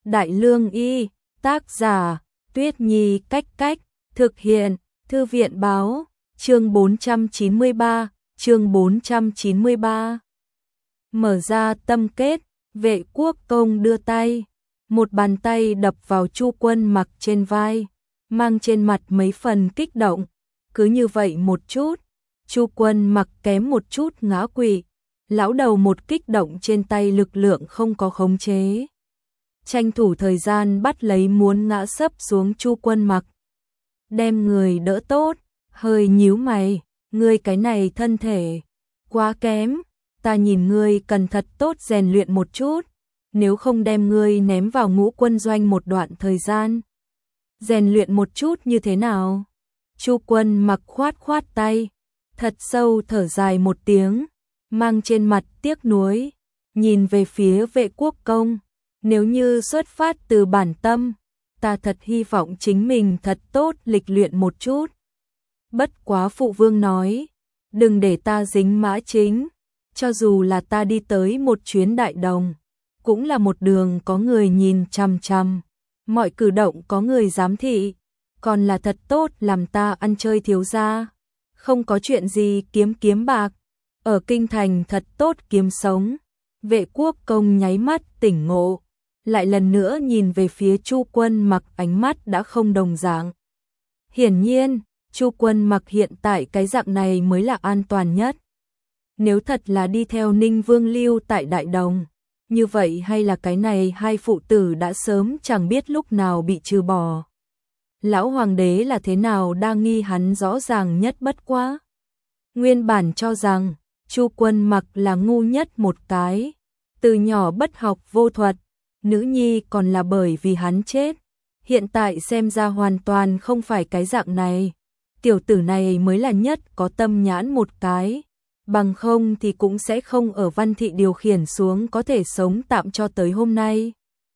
Đại Lương Y, tác giả, Tuyết Nhi Cách Cách, thực hiện, Thư viện báo, chương 493, chương 493. Mở ra tâm kết, Vệ Quốc Công đưa tay, một bàn tay đập vào Chu Quân Mặc trên vai, mang trên mặt mấy phần kích động, cứ như vậy một chút, Chu Quân Mặc kém một chút ngã quỵ, lão đầu một kích động trên tay lực lượng không có khống chế. Tranh thủ thời gian bắt lấy muốn ngã sấp xuống Chu Quân Mặc. Đem người đỡ tốt, hơi nhíu mày, ngươi cái này thân thể quá kém, ta nhìn ngươi cần thật tốt rèn luyện một chút, nếu không đem ngươi ném vào Ngũ Quân doanh một đoạn thời gian. Rèn luyện một chút như thế nào? Chu Quân Mặc khoát khoát tay, thật sâu thở dài một tiếng, mang trên mặt tiếc nuối, nhìn về phía Vệ Quốc Công, nếu như xuất phát từ bản tâm, ta thật hy vọng chính mình thật tốt lịch luyện một chút. Bất quá phụ vương nói, đừng để ta dính mã chính, cho dù là ta đi tới một chuyến đại đồng, cũng là một đường có người nhìn chằm chằm, mọi cử động có người giám thị, còn là thật tốt làm ta ăn chơi thiếu gia, không có chuyện gì kiếm bạc, ở kinh thành thật tốt kiếm sống. Vệ Quốc Công nháy mắt tỉnh ngộ, lại lần nữa nhìn về phía Chu Quân Mặc, ánh mắt đã không đồng dạng. Hiển nhiên, Chu Quân Mặc hiện tại cái dạng này mới là an toàn nhất. Nếu thật là đi theo Ninh Vương lưu tại Đại Đồng, như vậy hay là cái này hai phụ tử đã sớm chẳng biết lúc nào bị trừ bỏ. Lão hoàng đế là thế nào đa nghi hắn rõ ràng nhất bất quá. Nguyên bản cho rằng Chu Quân Mặc là ngu nhất một cái, từ nhỏ bất học vô thuật, nữ nhi còn là bởi vì hắn chết, hiện tại xem ra hoàn toàn không phải cái dạng này. Tiểu tử này mới là nhất có tâm nhãn một cái, bằng không thì cũng sẽ không ở Văn Thị điều khiển xuống có thể sống tạm cho tới hôm nay.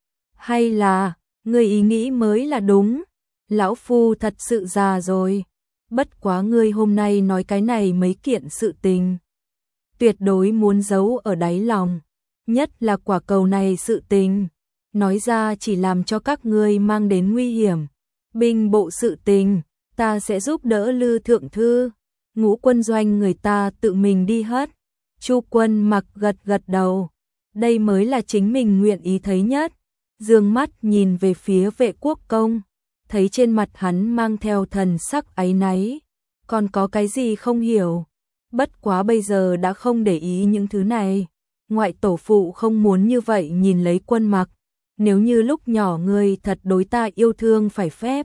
Hay là, ngươi ý nghĩ mới là đúng, lão phu thật sự già rồi, bất quá ngươi hôm nay nói cái này mấy kiện sự tình, tuyệt đối muốn giấu ở đáy lòng, nhất là quả cầu này sự tình, nói ra chỉ làm cho các ngươi mang đến nguy hiểm. Binh bộ sự tình, ta sẽ giúp đỡ Lư thượng thư, Ngũ Quân doanh người ta tự mình đi hết. Chu Quân Mặc gật gật đầu, đây mới là chính mình nguyện ý thấy nhất, dương mắt nhìn về phía Vệ Quốc Công, thấy trên mặt hắn mang theo thần sắc áy náy, còn có cái gì không hiểu, bất quá bây giờ đã không để ý những thứ này, ngoại tổ phụ không muốn như vậy nhìn lấy Quân Mặc, nếu như lúc nhỏ ngươi thật đối ta yêu thương phải phép,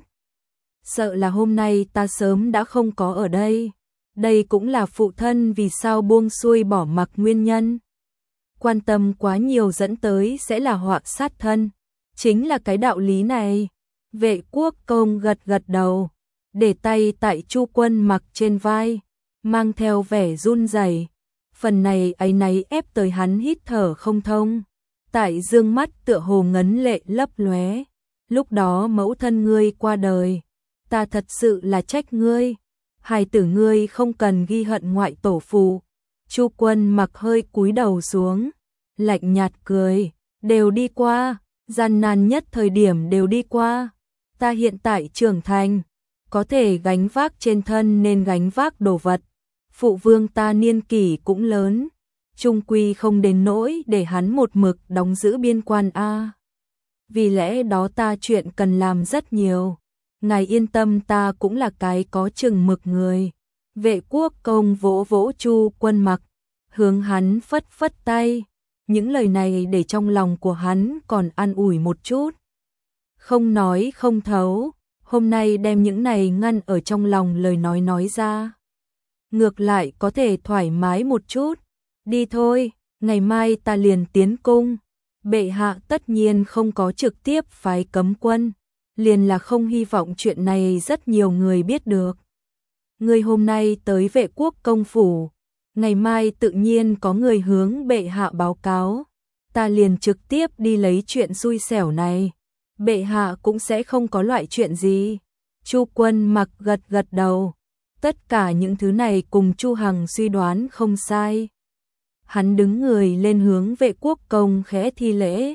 sợ là hôm nay ta sớm đã không có ở đây. Đây cũng là phụ thân vì sao buông xuôi bỏ mặc nguyên nhân. Quan tâm quá nhiều dẫn tới sẽ là họa sát thân, chính là cái đạo lý này. Vệ Quốc Công gật gật đầu, để tay tại Chu Quân Mặc trên vai, mang theo vẻ run rẩy. Phần này áy náy ép tới hắn hít thở không thông. Tại dương mắt tựa hồ ngấn lệ lấp lóe. Lúc đó mẫu thân ngươi qua đời, ta thật sự là trách ngươi. Hài tử ngươi không cần ghi hận ngoại tổ phụ. Chu Quân Mặc hơi cúi đầu xuống, lạnh nhạt cười, đều đi qua, gian nan nhất thời điểm đều đi qua. Ta hiện tại trưởng thành, có thể gánh vác trên thân nên gánh vác đồ vật. Phụ vương ta niên kỷ cũng lớn, chung quy không đến nỗi để hắn một mực đóng giữ biên quan a. Vì lẽ đó ta chuyện cần làm rất nhiều. Ngài yên tâm, ta cũng là cái có chừng mực người. Vệ Quốc Công vỗ vỗ Chu Quân Mặc, hướng hắn phất phất tay. Những lời này để trong lòng của hắn còn an ủi một chút. Không nói không thấu, hôm nay đem những này ngăn ở trong lòng lời nói ra. Ngược lại có thể thoải mái một chút. Đi thôi, ngày mai ta liền tiến cung. Bệ hạ tất nhiên không có trực tiếp phái cấm quân, liền là không hy vọng chuyện này rất nhiều người biết được. Người hôm nay tới Vệ Quốc Công phủ, ngày mai tự nhiên có người hướng bệ hạ báo cáo, ta liền trực tiếp đi lấy chuyện xui xẻo này, bệ hạ cũng sẽ không có loại chuyện gì. Chu Quân Mặc gật gật đầu, tất cả những thứ này cùng Chu Hằng suy đoán không sai. Hắn đứng người lên hướng Vệ Quốc Công khẽ thi lễ,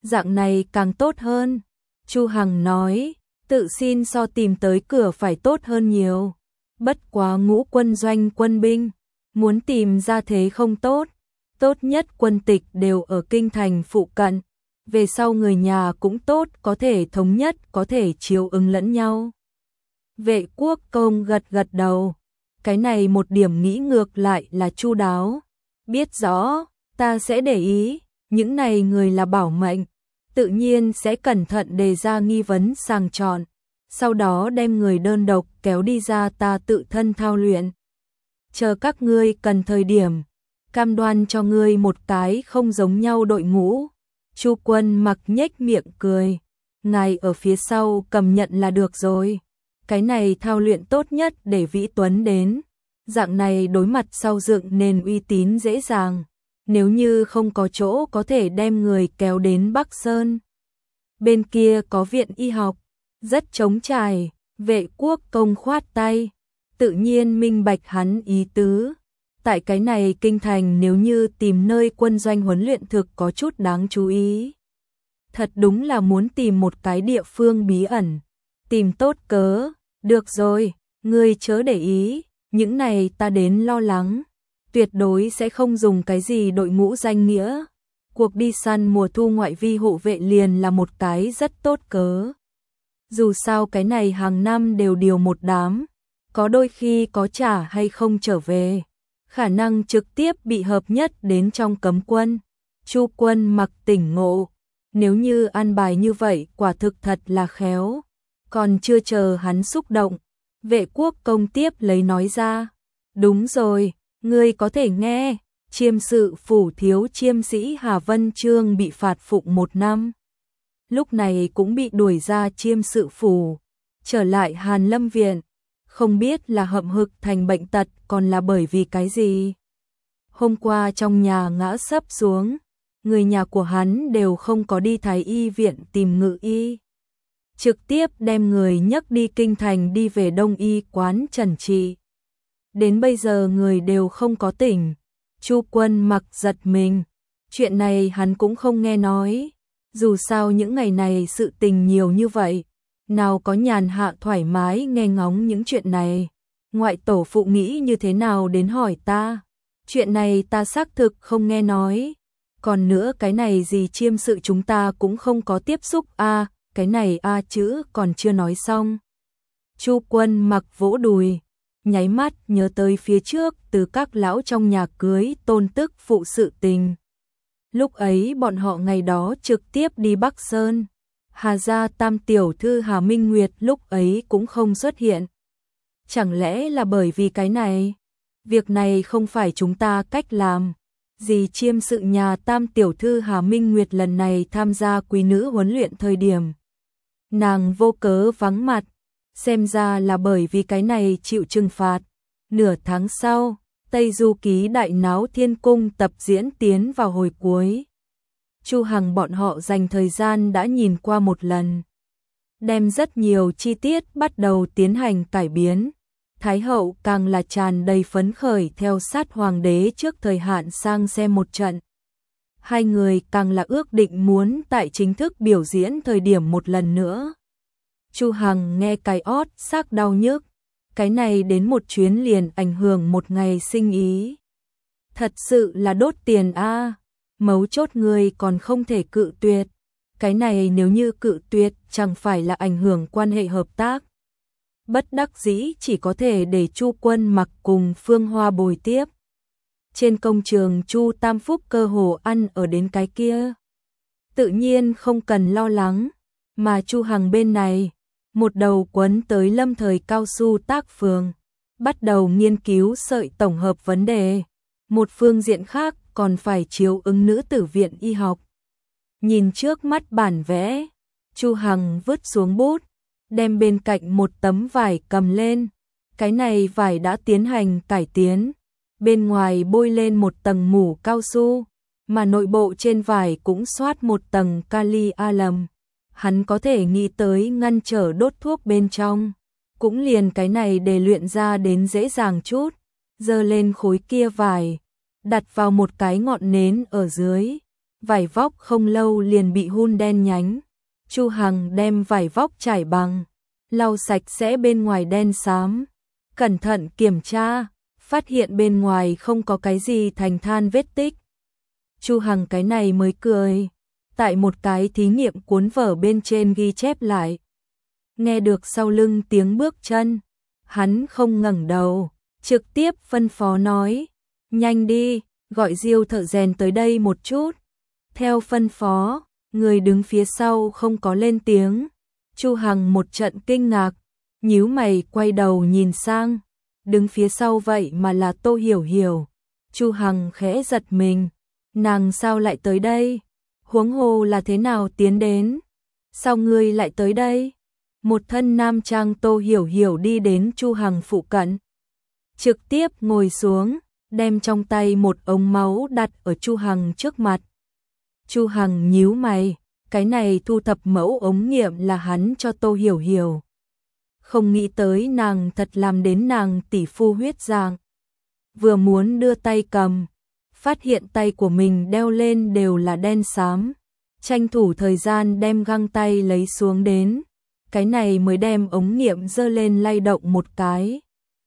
dạng này càng tốt hơn. Chu Hằng nói, tự xin so tìm tới cửa phải tốt hơn nhiều. Bất quá Ngũ quân doanh quân binh, muốn tìm ra thế không tốt. Tốt nhất quân tịch đều ở kinh thành phụ cận. Về sau người nhà cũng tốt, có thể thống nhất, có thể chiếu ứng lẫn nhau. Vệ Quốc Công gật gật đầu. Cái này một điểm nghĩ ngược lại là chu đáo. Biết rõ, ta sẽ để ý, những này người là bảo mệnh. Tự nhiên sẽ cẩn thận đề ra nghi vấn sàng chọn. Sau đó đem người đơn độc kéo đi ra ta tự thân thao luyện. Chờ các ngươi cần thời điểm, cam đoan cho ngươi một cái không giống nhau đội ngũ. Chu Quân Mặc nhếch miệng cười. Ngài ở phía sau cầm nhận là được rồi. Cái này thao luyện tốt nhất để Vĩ Tuấn đến. Dạng này đối mặt sau dựng nền uy tín dễ dàng. Nếu như không có chỗ có thể đem người kéo đến Bắc Sơn. Bên kia có viện y học, rất trống trải. Vệ Quốc Công khoát tay, tự nhiên minh bạch hắn ý tứ. Tại cái này kinh thành nếu như tìm nơi quân doanh huấn luyện thực có chút đáng chú ý. Thật đúng là muốn tìm một cái địa phương bí ẩn. Tìm tốt cớ, được rồi, ngươi chớ để ý, những này ta đến lo lắng. Tuyệt đối sẽ không dùng cái gì đội ngũ danh nghĩa. Cuộc đi săn mùa thu ngoại vi hộ vệ liền là một cái rất tốt cớ. Dù sao cái này hàng năm đều điều một đám, có đôi khi có trả hay không trở về, khả năng trực tiếp bị hợp nhất đến trong cấm quân. Chu Quân Mặc tỉnh ngộ, nếu như an bài như vậy quả thực thật là khéo. Còn chưa chờ hắn xúc động, Vệ Quốc Công tiếp lấy nói ra, đúng rồi, ngươi có thể nghe, chiêm sự phủ thiếu chiêm sĩ Hà Vân Trương bị phạt phụng 1 năm. Lúc này cũng bị đuổi ra chiêm sự phủ, trở lại Hàn Lâm Viện, không biết là hậm hực thành bệnh tật còn là bởi vì cái gì. Hôm qua trong nhà ngã sấp xuống, người nhà của hắn đều không có đi Thái Y viện tìm ngự y. Trực tiếp đem người nhấc đi kinh thành đi về Đông Y quán trần trị. Đến bây giờ người đều không có tỉnh. Chu Quân Mặc giật mình, chuyện này hắn cũng không nghe nói. Dù sao những ngày này sự tình nhiều như vậy, nào có nhàn hạ thoải mái nghe ngóng những chuyện này. Ngoại tổ phụ nghĩ như thế nào đến hỏi ta. Chuyện này ta xác thực không nghe nói. Còn nữa cái này gì chiêm sự chúng ta cũng không có tiếp xúc cái này chữ còn chưa nói xong. Chu Quân Mặc vỗ đùi, nháy mắt nhớ tới phía trước từ các lão trong nhà cưới tôn tức phụ sự tình. Lúc ấy bọn họ ngày đó trực tiếp đi Bắc Sơn. Hà gia tam tiểu thư Hà Minh Nguyệt lúc ấy cũng không xuất hiện. Chẳng lẽ là bởi vì cái này? Việc này không phải chúng ta cách làm. Dì chiêm sự nhà tam tiểu thư Hà Minh Nguyệt lần này tham gia quý nữ huấn luyện thời điểm. Nàng vô cớ vắng mặt, xem ra là bởi vì cái này chịu trừng phạt. Nửa tháng sau, Tây Du Ký đại náo Thiên Cung tập diễn tiến vào hồi cuối. Chu Hằng bọn họ dành thời gian đã nhìn qua một lần. Đem rất nhiều chi tiết bắt đầu tiến hành cải biến. Thái hậu càng là tràn đầy phấn khởi theo sát hoàng đế trước thời hạn sang xem một trận. Hai người càng là ước định muốn tại chính thức biểu diễn thời điểm một lần nữa. Chu Hằng nghe cái ót xác đau nhức. Cái này đến một chuyến liền ảnh hưởng một ngày sinh ý. Thật sự là đốt tiền mấu chốt người còn không thể cự tuyệt. Cái này nếu như cự tuyệt chẳng phải là ảnh hưởng quan hệ hợp tác. Bất đắc dĩ chỉ có thể để Chu Quân Mặc cùng Phương Hoa bồi tiếp. Trên công trường Chu Tam Phúc cơ hồ ăn ở đến cái kia. Tự nhiên không cần lo lắng. Mà Chu Hằng bên này, một đầu quấn tới lâm thời cao su tác phường, bắt đầu nghiên cứu sợi tổng hợp vấn đề. Một phương diện khác còn phải chiếu ứng nữ tử viện y học. Nhìn trước mắt bản vẽ, Chu Hằng vứt xuống bút, đem bên cạnh một tấm vải cầm lên. Cái này vải đã tiến hành cải tiến, bên ngoài bôi lên một tầng mủ cao su, mà nội bộ trên vải cũng xoát một tầng kali alam. Hắn có thể nghĩ tới ngăn trở đốt thuốc bên trong, cũng liền cái này để luyện ra đến dễ dàng chút. Giơ lên khối kia vải, đặt vào một cái ngọn nến ở dưới, vải vóc không lâu liền bị hun đen nhánh. Chu Hằng đem vải vóc trải bằng, lau sạch sẽ bên ngoài đen xám. Cẩn thận kiểm tra, phát hiện bên ngoài không có cái gì thành than vết tích. Chu Hằng cái này mới cười, tại một cái thí nghiệm cuốn vở bên trên ghi chép lại. Nghe được sau lưng tiếng bước chân, hắn không ngẩng đầu, trực tiếp phân phó nói, nhanh đi, gọi Diêu thợ rèn tới đây một chút. Theo phân phó, người đứng phía sau không có lên tiếng. Chu Hằng một trận kinh ngạc, nhíu mày quay đầu nhìn sang, đứng phía sau vậy mà là Tô Hiểu Hiểu. Chu Hằng khẽ giật mình, nàng sao lại tới đây? Huống hồ là thế nào tiến đến? Sao ngươi lại tới đây? Một thân nam trang Tô Hiểu Hiểu đi đến Chu Hằng phụ cận, trực tiếp ngồi xuống, đem trong tay một ống máu đặt ở Chu Hằng trước mặt. Chu Hằng nhíu mày, cái này thu thập mẫu ống nghiệm là hắn cho Tô Hiểu Hiểu. Không nghĩ tới nàng thật làm đến nàng tỷ phu huyết dạng. Vừa muốn đưa tay cầm, phát hiện tay của mình đeo lên đều là đen xám. Tranh thủ thời gian đem găng tay lấy xuống đến, cái này mới đem ống nghiệm giơ lên lay động một cái.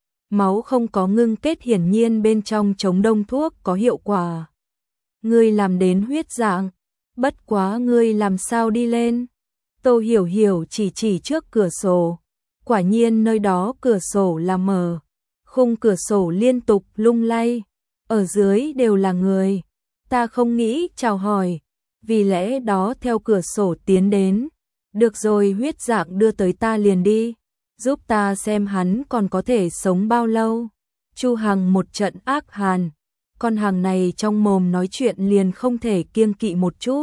Máu không có ngưng kết, hiển nhiên bên trong chống đông thuốc có hiệu quả. Ngươi làm đến huyết dạng, bất quá ngươi làm sao đi lên? Tô Hiểu Hiểu chỉ trước cửa sổ, quả nhiên nơi đó cửa sổ là mở, khung cửa sổ liên tục lung lay, ở dưới đều là người. Ta không nghĩ chào hỏi, vì lẽ đó theo cửa sổ tiến đến. Được rồi, huyết dạng đưa tới ta liền đi, giúp ta xem hắn còn có thể sống bao lâu. Chu Hằng một trận ác hàn, con hàng này trong mồm nói chuyện liền không thể kiêng kỵ một chút.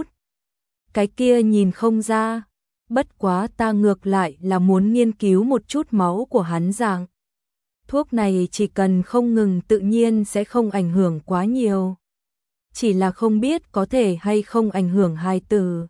Cái kia nhìn không ra, bất quá ta ngược lại là muốn nghiên cứu một chút máu của hắn dạng. Thuốc này chỉ cần không ngừng tự nhiên sẽ không ảnh hưởng quá nhiều. Chỉ là không biết có thể hay không ảnh hưởng hài tử.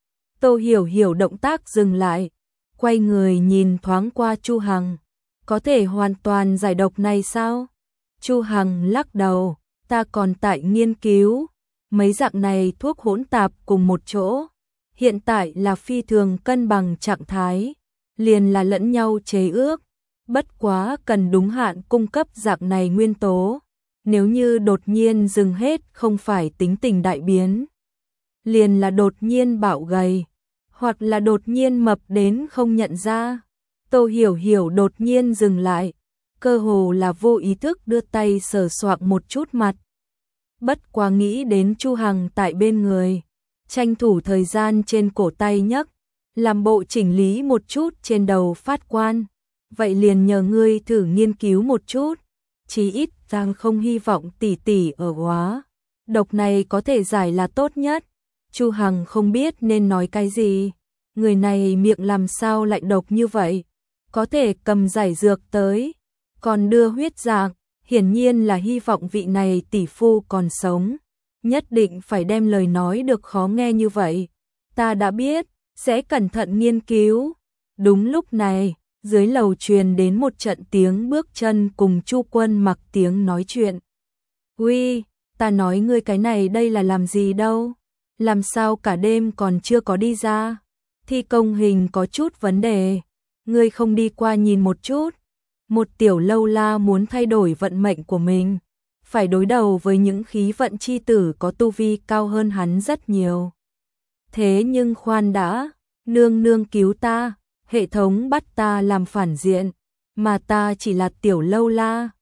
Tô Hiểu Hiểu động tác dừng lại, quay người nhìn thoáng qua Chu Hằng. Có thể hoàn toàn giải độc này sao? Chu Hằng lắc đầu, ta còn tại nghiên cứu. Mấy dạng này thuốc hỗn tạp cùng một chỗ, hiện tại là phi thường cân bằng trạng thái, liền là lẫn nhau chế ước. Bất quá cần đúng hạn cung cấp dạng này nguyên tố. Nếu như đột nhiên dừng hết không phải tính tình đại biến, liền là đột nhiên bạo gầy, hoặc là đột nhiên mập đến không nhận ra. Tô Hiểu Hiểu đột nhiên dừng lại, cơ hồ là vô ý thức đưa tay sờ soạng một chút mặt. Bất quá nghĩ đến Chu Hằng tại bên người, tranh thủ thời gian trên cổ tay nhấc, làm bộ chỉnh lý một chút trên đầu phát quan. Vậy liền nhờ ngươi thử nghiên cứu một chút, chí ít Giang không hy vọng tỷ tỷ ở hóa. Độc này có thể giải là tốt nhất. Chu Hằng không biết nên nói cái gì. Người này miệng làm sao lại độc như vậy? Có thể cầm giải dược tới, còn đưa huyết dạng, hiển nhiên là hy vọng vị này tỷ phu còn sống. Nhất định phải đem lời nói được khó nghe như vậy. Ta đã biết, sẽ cẩn thận nghiên cứu. Đúng lúc này, dưới lầu truyền đến một trận tiếng bước chân cùng Chu Quân Mặc tiếng nói chuyện. Uy, ta nói ngươi cái này đây là làm gì đâu? Làm sao cả đêm còn chưa có đi ra? Thi công hình có chút vấn đề, ngươi không đi qua nhìn một chút? Một tiểu lâu la muốn thay đổi vận mệnh của mình, phải đối đầu với những khí vận chi tử có tu vi cao hơn hắn rất nhiều. Thế nhưng khoan đã, nương nương cứu ta, hệ thống bắt ta làm phản diện, mà ta chỉ là tiểu lâu la,